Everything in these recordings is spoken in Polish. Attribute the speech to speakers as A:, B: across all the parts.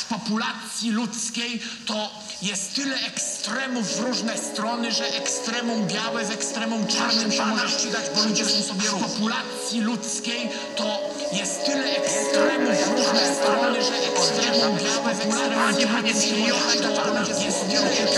A: populacji ludzkiej to jest tyle ekstremów w różne strony, że ekstremum białe z ekstremum czarnym się może ścigać, bo ludzie są sobie równi. W populacji ludzkiej to jest tyle ekstremów w różne strony, że ekstremum białe z ekstremum czarnym się może ścigać, bo ludzie są sobie równi.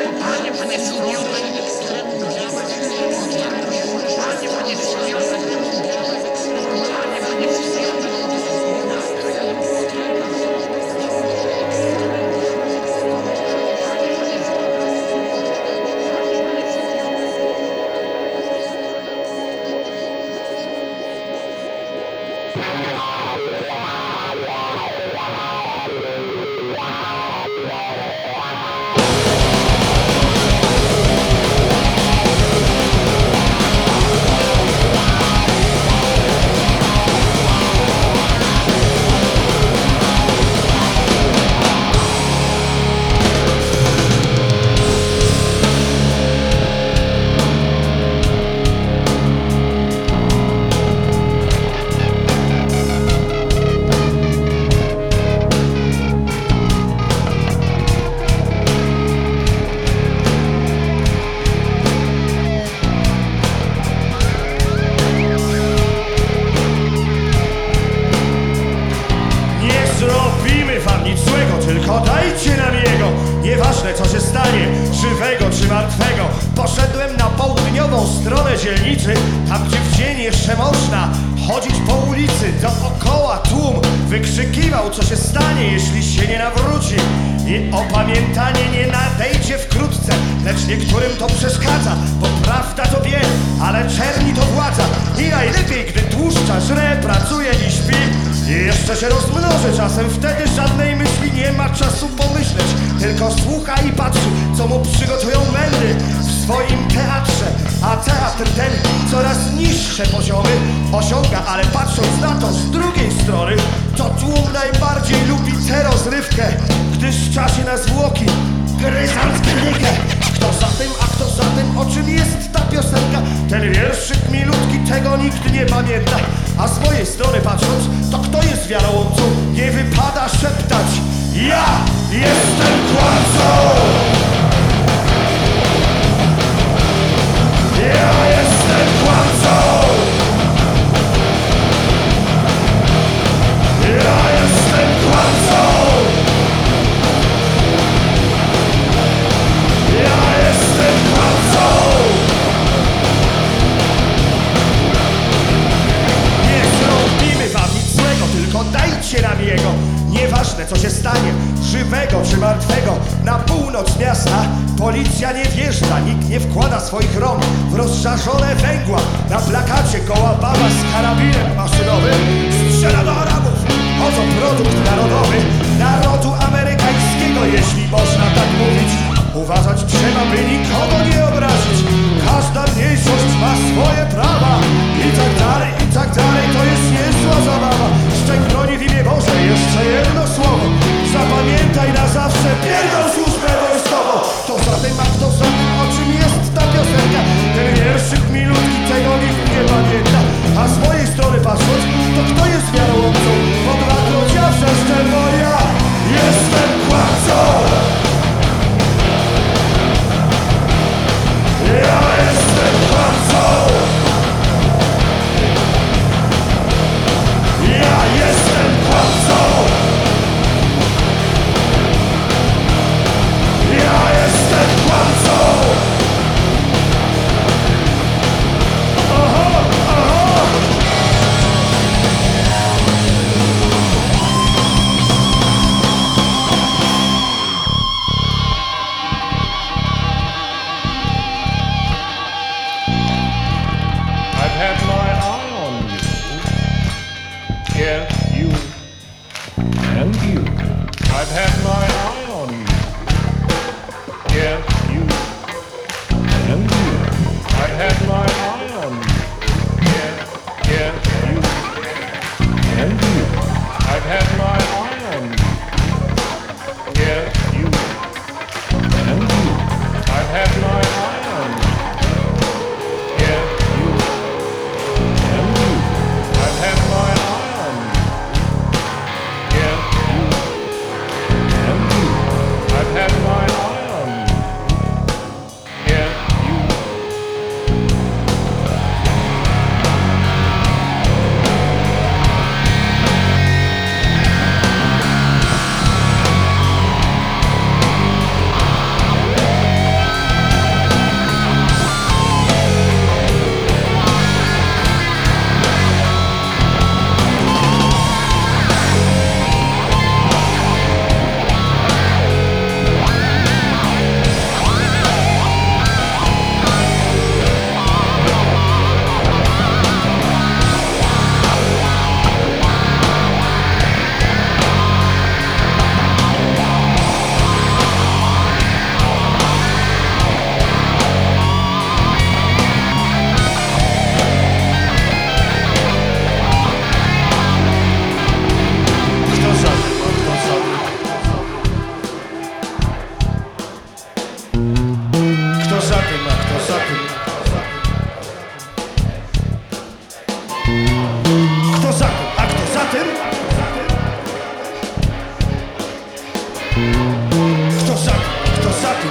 B: Tylko dajcie nam jego, nieważne co się stanie, żywego czy martwego. Poszedłem na południową stronę dzielnicy, tam gdzie w dzień jeszcze można chodzić po ulicy. Dookoła tłum wykrzykiwał, co się stanie, jeśli się nie nawróci. I opamiętanie nie nadejdzie wkrótce, lecz niektórym to przeszkadza, bo prawda to biel, ale czerni to władza. I najlepiej, gdy tłuszcza żre, pracuje i śpi. I jeszcze się rozmnoży czasem, wtedy żadnej myśli nie ma czasu pomyśleć. Tylko słucha i patrzy, co mu przygotują mędry w swoim teatrze. A teatr ten coraz niższe poziomy osiąga, ale patrząc na to z drugiej strony, to tłum najbardziej lubi tę rozrywkę, gdyż w czasie na zwłoki gryząc klinikę. Kto za tym, a kto za tym, o czym jest ta piosenka? Ten wierszyk milutki, tego nikt nie pamięta. A z mojej strony patrząc, to kto jest wiarołomcą? Nie wypada szeptać: ja jestem kłamcą! Ja jestem kłamcą! Ja jestem kłamcą! Ja jestem kłamcą! Nie zrobimy wam nic złego, tylko dajcie nam jego. Nieważne co się stanie, żywego czy martwego. Na północ miasta policja nie wjeżdża, nikt nie wkłada swoich rąk w rozżarzone węgła. Na plakacie goła baba z karabinem maszynowym strzela do Arabów. Oto produkt narodowy narodu amerykańskiego, jeśli można tak mówić. Uważać trzeba, by nikogo nie obrazić. Każda mniejszość ma swoje prawa. I tak dalej, to jest niezła zabawa. Szczęk broni w imię Boże, jeszcze jedno słowo. Zapamiętaj na zawsze, pierdol służbę wojskową. To za tym, a kto za tym, o czym jest ta piosenka? Ten wierszyk milutki, tego nikt nie pamięta. A z mojej strony patrząc, to kto jest wiarołomcą? Po dwa krocia wrzeszczę, bo ja Kto za tym, kto za tym?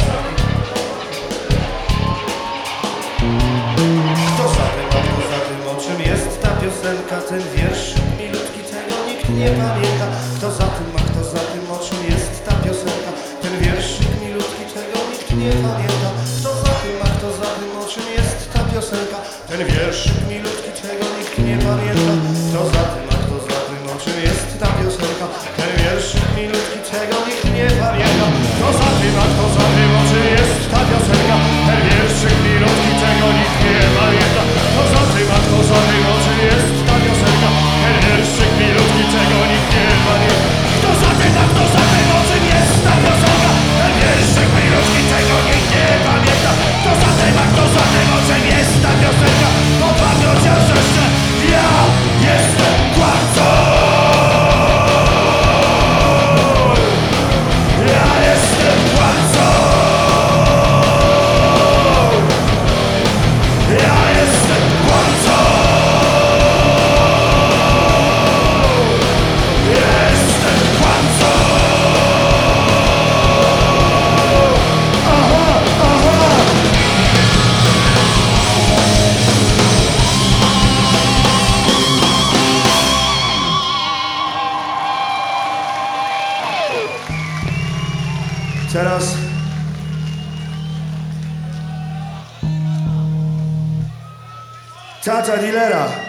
B: Kto za tym, a kto za tym, o czym jest ta piosenka, ten wiersz milutki, tego nikt nie pamięta. Kto za tym, a kto za tym, o czym jest ta piosenka, ten wierszyk milutki, tego nikt nie pamięta. Kto za tym, a kto za tym, o czym jest ta piosenka, ten wierszyk milutki, tego nikt nie pamięta. Kto za tym, a kto za tym, o czym jest ta piosenka, ten wierszyk milutki, tego nikt nie pamięta. Kto za tym, a kto za tym, o czym jest ta piosenka, ten wierszyk milutki, tego nikt nie pamięta. Kto za tym, a kto za tym, o czym jest ta piosenka, ten wierszyk milutki, tego nikt nie pamięta. Kto za tym, a kto za tym, o czym jest ta piosenka, ten wierszyk milutki, tego nikt nie pamięta. Kto za tym, a kto za tym, o czym jest ta piosenka, bo pamięcią jeszcze ja jestem kłamcą. Ja jestem kłamcą. Ja jestem kłamcą. Jestem kłamcą. Aha, aha. Teraz Tata Dilera.